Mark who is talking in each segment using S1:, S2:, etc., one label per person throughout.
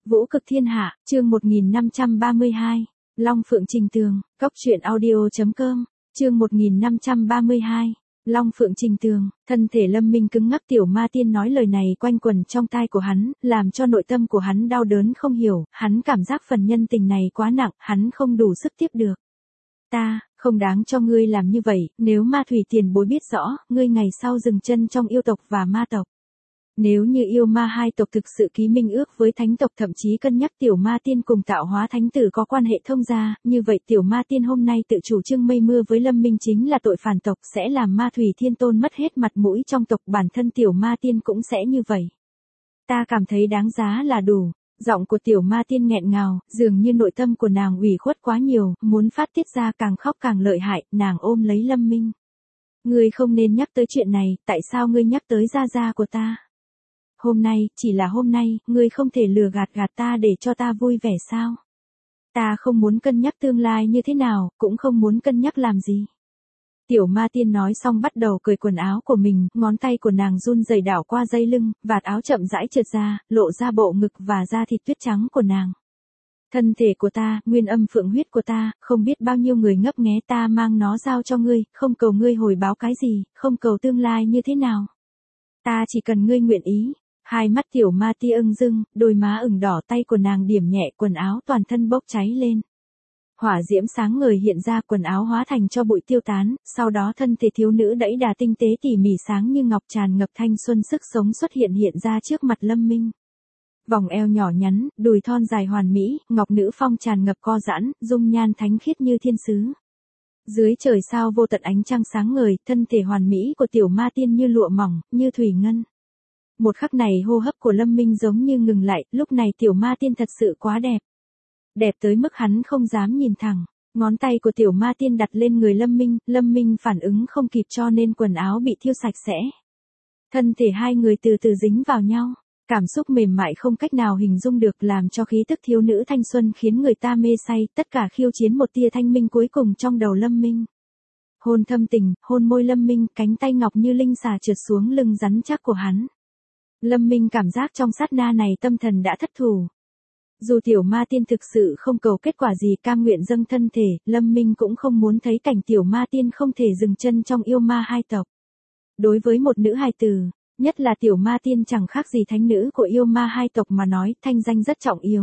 S1: Vũ cực thiên hạ, chương 1532. Long Phượng Trình Tường, Cốc truyện audio.com, chương 1532. Long Phượng Trình Tường, thân thể Lâm Minh cứng ngắc, tiểu ma tiên nói lời này quanh quẩn trong tai của hắn, làm cho nội tâm của hắn đau đớn không hiểu, hắn cảm giác phần nhân tình này quá nặng, hắn không đủ sức tiếp được. Ta, không đáng cho ngươi làm như vậy, nếu ma thủy tiền bối biết rõ, ngươi ngày sau dừng chân trong yêu tộc và ma tộc. Nếu như yêu ma hai tộc thực sự ký minh ước với thánh tộc, thậm chí cân nhắc tiểu ma tiên cùng tạo hóa thánh tử có quan hệ thông gia, như vậy tiểu ma tiên hôm nay tự chủ trương mây mưa với Lâm Minh chính là tội phản tộc, sẽ làm ma thủy thiên tôn mất hết mặt mũi trong tộc, bản thân tiểu ma tiên cũng sẽ như vậy. Ta cảm thấy đáng giá là đủ. Giọng của tiểu ma tiên nghẹn ngào, dường như nội tâm của nàng ủy khuất quá nhiều, muốn phát tiết ra, càng khóc càng lợi hại, nàng ôm lấy Lâm Minh. Ngươi không nên nhắc tới chuyện này, tại sao ngươi nhắc tới gia gia của ta? Hôm nay, chỉ là hôm nay, ngươi không thể lừa gạt ta để cho ta vui vẻ sao? Ta không muốn cân nhắc tương lai như thế nào, cũng không muốn cân nhắc làm gì. Tiểu ma tiên nói xong bắt đầu cởi quần áo của mình, ngón tay của nàng run rẩy đảo qua dây lưng, vạt áo chậm rãi trượt ra, lộ ra bộ ngực và da thịt tuyết trắng của nàng. Thân thể của ta, nguyên âm phượng huyết của ta, không biết bao nhiêu người ngấp nghé, ta mang nó giao cho ngươi, không cầu ngươi hồi báo cái gì, không cầu tương lai như thế nào. Ta chỉ cần ngươi nguyện ý. Hai mắt tiểu ma ti ưng dưng, đôi má ửng đỏ, tay của nàng điểm nhẹ, quần áo toàn thân bốc cháy lên. Hỏa diễm sáng ngời hiện ra, quần áo hóa thành cho bụi tiêu tán, sau đó thân thể thiếu nữ đẫy đà tinh tế tỉ mỉ sáng như ngọc, tràn ngập thanh xuân sức sống xuất hiện ra trước mặt Lâm Minh. Vòng eo nhỏ nhắn, đùi thon dài hoàn mỹ, ngọc nữ phong tràn ngập co giãn, dung nhan thánh khiết như thiên sứ. Dưới trời sao vô tận ánh trăng sáng ngời, thân thể hoàn mỹ của tiểu ma tiên như lụa mỏng, như thủy ngân. Một khắc này hô hấp của Lâm Minh giống như ngừng lại, lúc này tiểu ma tiên thật sự quá đẹp. Đẹp tới mức hắn không dám nhìn thẳng, ngón tay của tiểu ma tiên đặt lên người Lâm Minh phản ứng không kịp cho nên quần áo bị thiêu sạch sẽ. Thân thể hai người từ từ dính vào nhau, cảm xúc mềm mại không cách nào hình dung được, làm cho khí tức thiếu nữ thanh xuân khiến người ta mê say, tất cả khiêu chiến một tia thanh minh cuối cùng trong đầu Lâm Minh. Hôn thâm tình, hôn môi Lâm Minh, cánh tay ngọc như linh xà trượt xuống lưng rắn chắc của hắn. Lâm Minh cảm giác trong sát na này tâm thần đã thất thủ. Dù tiểu ma tiên thực sự không cầu kết quả gì, cam nguyện dâng thân thể, Lâm Minh cũng không muốn thấy cảnh tiểu ma tiên không thể dừng chân trong yêu ma hai tộc. Đối với một nữ hài tử, nhất là tiểu ma tiên chẳng khác gì thánh nữ của yêu ma hai tộc mà nói, thanh danh rất trọng yếu.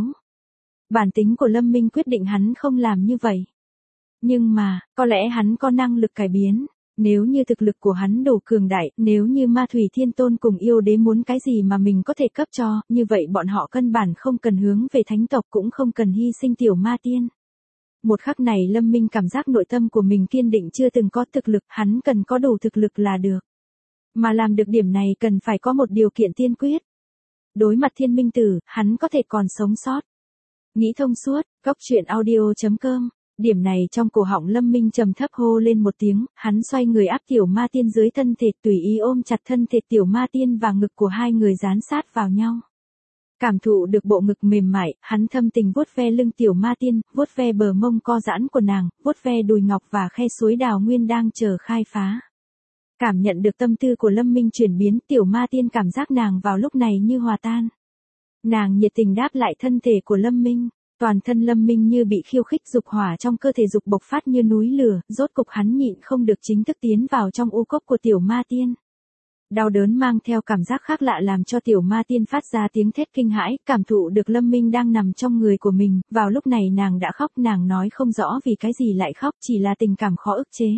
S1: Bản tính của Lâm Minh quyết định hắn không làm như vậy. Nhưng mà, có lẽ hắn có năng lực cải biến. Nếu như thực lực của hắn đủ cường đại, nếu như ma thủy thiên tôn cùng yêu đế muốn cái gì mà mình có thể cấp cho, như vậy bọn họ căn bản không cần hướng về thánh tộc, cũng không cần hy sinh tiểu ma tiên. Một khắc này Lâm Minh cảm giác nội tâm của mình kiên định, chưa từng có thực lực, hắn cần có đủ thực lực là được. Mà làm được điểm này cần phải có một điều kiện tiên quyết. Đối mặt thiên minh tử, hắn có thể còn sống sót. Nghĩ thông suốt, Cốc truyện audio.com. Điểm này trong cổ họng Lâm Minh trầm thấp hô lên một tiếng, hắn xoay người áp tiểu ma tiên dưới thân thể, tùy ý ôm chặt thân thể tiểu ma tiên và ngực của hai người dán sát vào nhau. Cảm thụ được bộ ngực mềm mại, hắn thâm tình vuốt ve lưng tiểu ma tiên, vuốt ve bờ mông co giãn của nàng, vuốt ve đùi ngọc và khe suối đào nguyên đang chờ khai phá. Cảm nhận được tâm tư của Lâm Minh chuyển biến, tiểu ma tiên cảm giác nàng vào lúc này như hòa tan. Nàng nhiệt tình đáp lại thân thể của Lâm Minh. Toàn thân Lâm Minh như bị khiêu khích, dục hỏa trong cơ thể dục bộc phát như núi lửa, rốt cục hắn nhịn không được chính thức tiến vào trong u cốc của tiểu ma tiên. Đau đớn mang theo cảm giác khác lạ làm cho tiểu ma tiên phát ra tiếng thét kinh hãi, cảm thụ được Lâm Minh đang nằm trong người của mình, vào lúc này nàng đã khóc, nàng nói không rõ vì cái gì lại khóc, chỉ là tình cảm khó ức chế.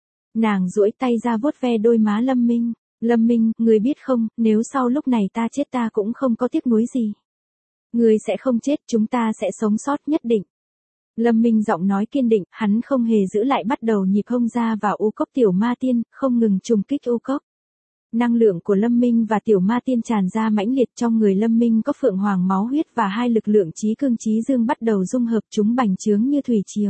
S1: Nàng duỗi tay ra vuốt ve đôi má Lâm Minh, Lâm Minh, người biết không, nếu sau lúc này ta chết ta cũng không có tiếc nuối gì. Ngươi sẽ không chết, chúng ta sẽ sống sót nhất định. Lâm Minh giọng nói kiên định, hắn không hề giữ lại, bắt đầu nhịp hông ra vào u cốc tiểu ma tiên, không ngừng trùng kích u cốc. Năng lượng của Lâm Minh và tiểu ma tiên tràn ra mãnh liệt, trong người Lâm Minh có phượng hoàng máu huyết và hai lực lượng trí cương trí dương bắt đầu dung hợp, chúng bành trướng như thủy triều.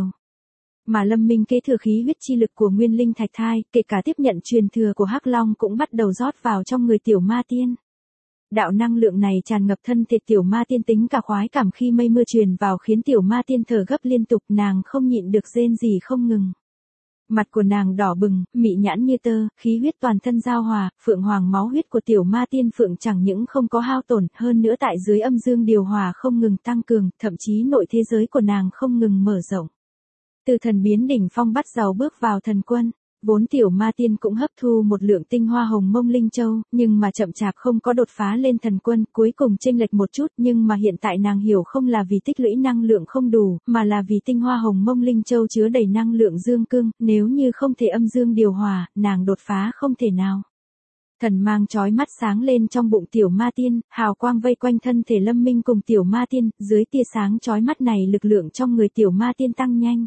S1: Mà Lâm Minh kế thừa khí huyết chi lực của nguyên linh thạch thai, kể cả tiếp nhận truyền thừa của Hắc Long cũng bắt đầu rót vào trong người tiểu ma tiên. Đạo năng lượng này tràn ngập thân thể tiểu ma tiên, tính cả khoái cảm khi mây mưa truyền vào khiến tiểu ma tiên thở gấp liên tục, nàng không nhịn được rên rỉ không ngừng. Mặt của nàng đỏ bừng, mị nhãn như tơ, khí huyết toàn thân giao hòa, phượng hoàng máu huyết của tiểu ma tiên phượng chẳng những không có hao tổn, hơn nữa tại dưới âm dương điều hòa không ngừng tăng cường, thậm chí nội thế giới của nàng không ngừng mở rộng. Từ thần biến đỉnh phong bắt đầu bước vào thần quân, vốn tiểu ma tiên cũng hấp thu một lượng tinh hoa hồng mông linh châu, nhưng mà chậm chạp không có đột phá lên thần quân, cuối cùng chênh lệch một chút, nhưng mà hiện tại nàng hiểu không là vì tích lũy năng lượng không đủ, mà là vì tinh hoa hồng mông linh châu chứa đầy năng lượng dương cương, nếu như không thể âm dương điều hòa, nàng đột phá không thể nào. Thần mang chói mắt sáng lên trong bụng tiểu ma tiên, hào quang vây quanh thân thể Lâm Minh cùng tiểu ma tiên, dưới tia sáng chói mắt này lực lượng trong người tiểu ma tiên tăng nhanh.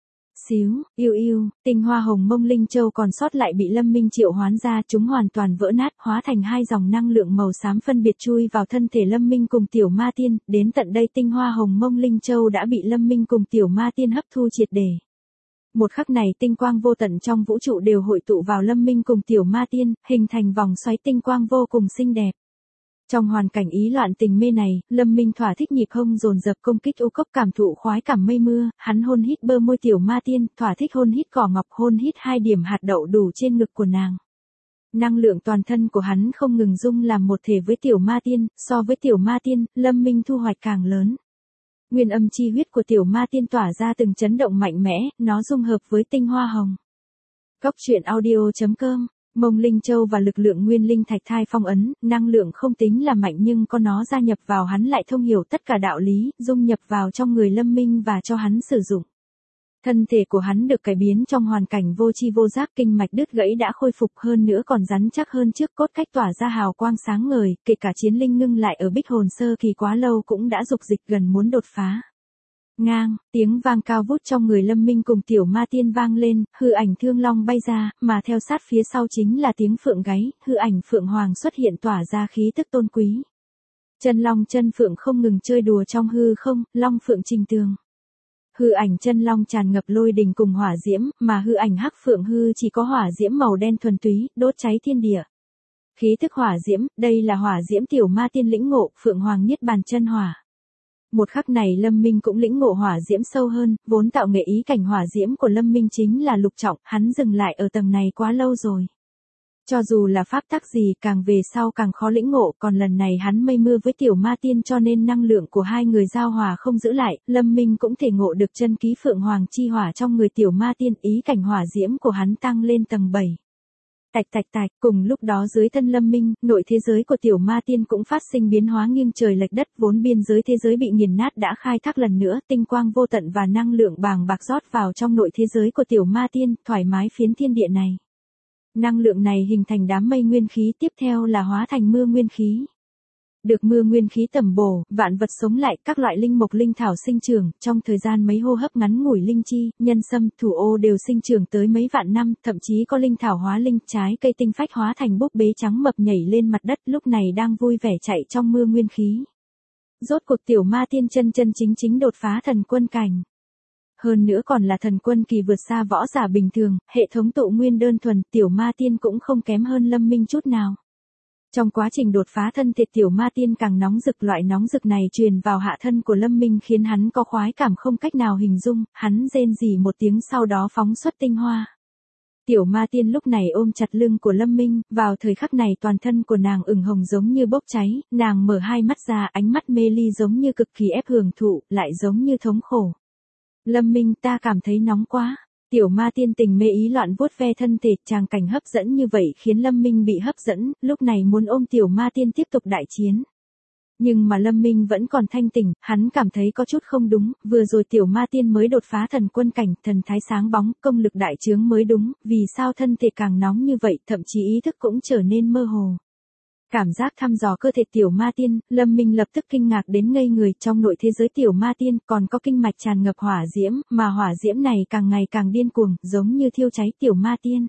S1: Xíu, yêu yêu, tinh hoa hồng mông linh châu còn sót lại bị Lâm Minh triệu hoán ra, chúng hoàn toàn vỡ nát, hóa thành hai dòng năng lượng màu xám phân biệt chui vào thân thể Lâm Minh cùng tiểu ma tiên, đến tận đây tinh hoa hồng mông linh châu đã bị Lâm Minh cùng tiểu ma tiên hấp thu triệt để. Một khắc này tinh quang vô tận trong vũ trụ đều hội tụ vào Lâm Minh cùng tiểu ma tiên, hình thành vòng xoáy tinh quang vô cùng xinh đẹp. Trong hoàn cảnh ý loạn tình mê này, Lâm Minh thỏa thích nhịp hông dồn dập công kích u cốc cảm thụ khoái cảm mây mưa, hắn hôn hít bơ môi tiểu ma tiên, thỏa thích hôn hít cỏ ngọc, hôn hít 2 điểm hạt đậu đủ trên ngực của nàng. Năng lượng toàn thân của hắn không ngừng dung làm một thể với tiểu ma tiên, so với tiểu ma tiên, Lâm Minh thu hoạch càng lớn. Nguyên âm chi huyết của tiểu ma tiên tỏa ra từng chấn động mạnh mẽ, nó dung hợp với tinh hoa hồng. Cốc truyện audio.com. Mông Linh Châu và lực lượng nguyên linh thạch thai phong ấn, năng lượng không tính là mạnh nhưng có nó gia nhập vào hắn lại thông hiểu tất cả đạo lý, dung nhập vào trong người Lâm Minh và cho hắn sử dụng. Thân thể của hắn được cải biến trong hoàn cảnh vô tri vô giác, kinh mạch đứt gãy đã khôi phục, hơn nữa còn rắn chắc hơn trước, cốt cách tỏa ra hào quang sáng ngời, kể cả chiến linh ngưng lại ở bích hồn sơ kỳ quá lâu cũng đã dục dịch gần muốn đột phá. Ngang, tiếng vang cao vút trong người Lâm Minh cùng tiểu ma tiên vang lên, hư ảnh thương long bay ra, mà theo sát phía sau chính là tiếng phượng gáy, hư ảnh phượng hoàng xuất hiện tỏa ra khí tức tôn quý. Chân long chân phượng không ngừng chơi đùa trong hư không, long phượng trình tường. Hư ảnh chân long tràn ngập lôi đình cùng hỏa diễm, mà hư ảnh hắc phượng hư chỉ có hỏa diễm màu đen thuần túy, đốt cháy thiên địa. Khí tức hỏa diễm, đây là hỏa diễm tiểu ma tiên lĩnh ngộ, phượng hoàng niết bàn chân hỏa. Một khắc này Lâm Minh cũng lĩnh ngộ hỏa diễm sâu hơn, vốn tạo nghệ ý cảnh hỏa diễm của Lâm Minh chính là lục trọng, hắn dừng lại ở tầng này quá lâu rồi. Cho dù là pháp tắc gì càng về sau càng khó lĩnh ngộ, còn lần này hắn mây mưa với tiểu ma tiên cho nên năng lượng của hai người giao hòa không giữ lại, Lâm Minh cũng thể ngộ được chân ký phượng hoàng chi hỏa trong người tiểu ma tiên, ý cảnh hỏa diễm của hắn tăng lên tầng 7. Tạch tạch tạch, cùng lúc đó dưới thân Lâm Minh, nội thế giới của tiểu ma tiên cũng phát sinh biến hóa nghiêng trời lệch đất, vốn biên giới thế giới bị nghiền nát đã khai thác lần nữa, tinh quang vô tận và năng lượng bàng bạc rót vào trong nội thế giới của tiểu ma tiên, thoải mái phiến thiên địa này. Năng lượng này hình thành đám mây nguyên khí, tiếp theo là hóa thành mưa nguyên khí. Được mưa nguyên khí tẩm bổ, vạn vật sống lại, các loại linh mộc linh thảo sinh trưởng, trong thời gian mấy hô hấp ngắn ngủi linh chi, nhân sâm, thủ ô đều sinh trưởng tới mấy vạn năm, thậm chí có linh thảo hóa linh, trái cây tinh phách hóa thành búp bế trắng mập nhảy lên mặt đất, lúc này đang vui vẻ chạy trong mưa nguyên khí. Rốt cuộc tiểu ma tiên chân chính đột phá thần quân cảnh. Hơn nữa còn là thần quân kỳ vượt xa võ giả bình thường, hệ thống tụ nguyên đơn thuần, tiểu ma tiên cũng không kém hơn Lâm Minh chút nào. Trong quá trình đột phá thân thể tiểu ma tiên càng nóng rực, loại nóng rực này truyền vào hạ thân của Lâm Minh khiến hắn có khoái cảm không cách nào hình dung, hắn rên rỉ một tiếng sau đó phóng xuất tinh hoa. Tiểu ma tiên lúc này ôm chặt lưng của Lâm Minh, vào thời khắc này toàn thân của nàng ửng hồng giống như bốc cháy, nàng mở hai mắt ra, ánh mắt mê ly giống như cực kỳ ép hưởng thụ, lại giống như thống khổ. Lâm Minh, ta cảm thấy nóng quá. Tiểu ma tiên tình mê ý loạn vuốt ve thân thể, tràng cảnh hấp dẫn như vậy khiến Lâm Minh bị hấp dẫn, lúc này muốn ôm tiểu ma tiên tiếp tục đại chiến. Nhưng mà Lâm Minh vẫn còn thanh tỉnh, hắn cảm thấy có chút không đúng, vừa rồi tiểu ma tiên mới đột phá thần quân cảnh, thần thái sáng bóng, công lực đại chướng mới đúng, vì sao thân thể càng nóng như vậy, thậm chí ý thức cũng trở nên mơ hồ. Cảm giác thăm dò cơ thể tiểu ma tiên, Lâm Minh lập tức kinh ngạc đến ngây người, trong nội thế giới tiểu ma tiên còn có kinh mạch tràn ngập hỏa diễm, mà hỏa diễm này càng ngày càng điên cuồng, giống như thiêu cháy tiểu ma tiên.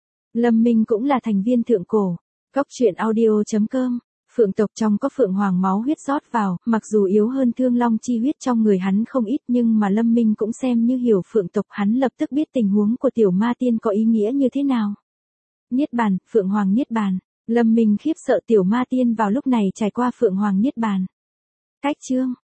S1: Lâm Minh cũng là thành viên thượng cổ. Cốc truyện audio.com. Phượng tộc trong có phượng hoàng máu huyết rót vào, mặc dù yếu hơn thương long chi huyết trong người hắn không ít nhưng mà Lâm Minh cũng xem như hiểu phượng tộc, hắn lập tức biết tình huống của tiểu ma tiên có ý nghĩa như thế nào. Niết bàn, phượng hoàng niết bàn. Lâm Minh khiếp sợ tiểu ma tiên vào lúc này trải qua phượng hoàng niết bàn. Cách chương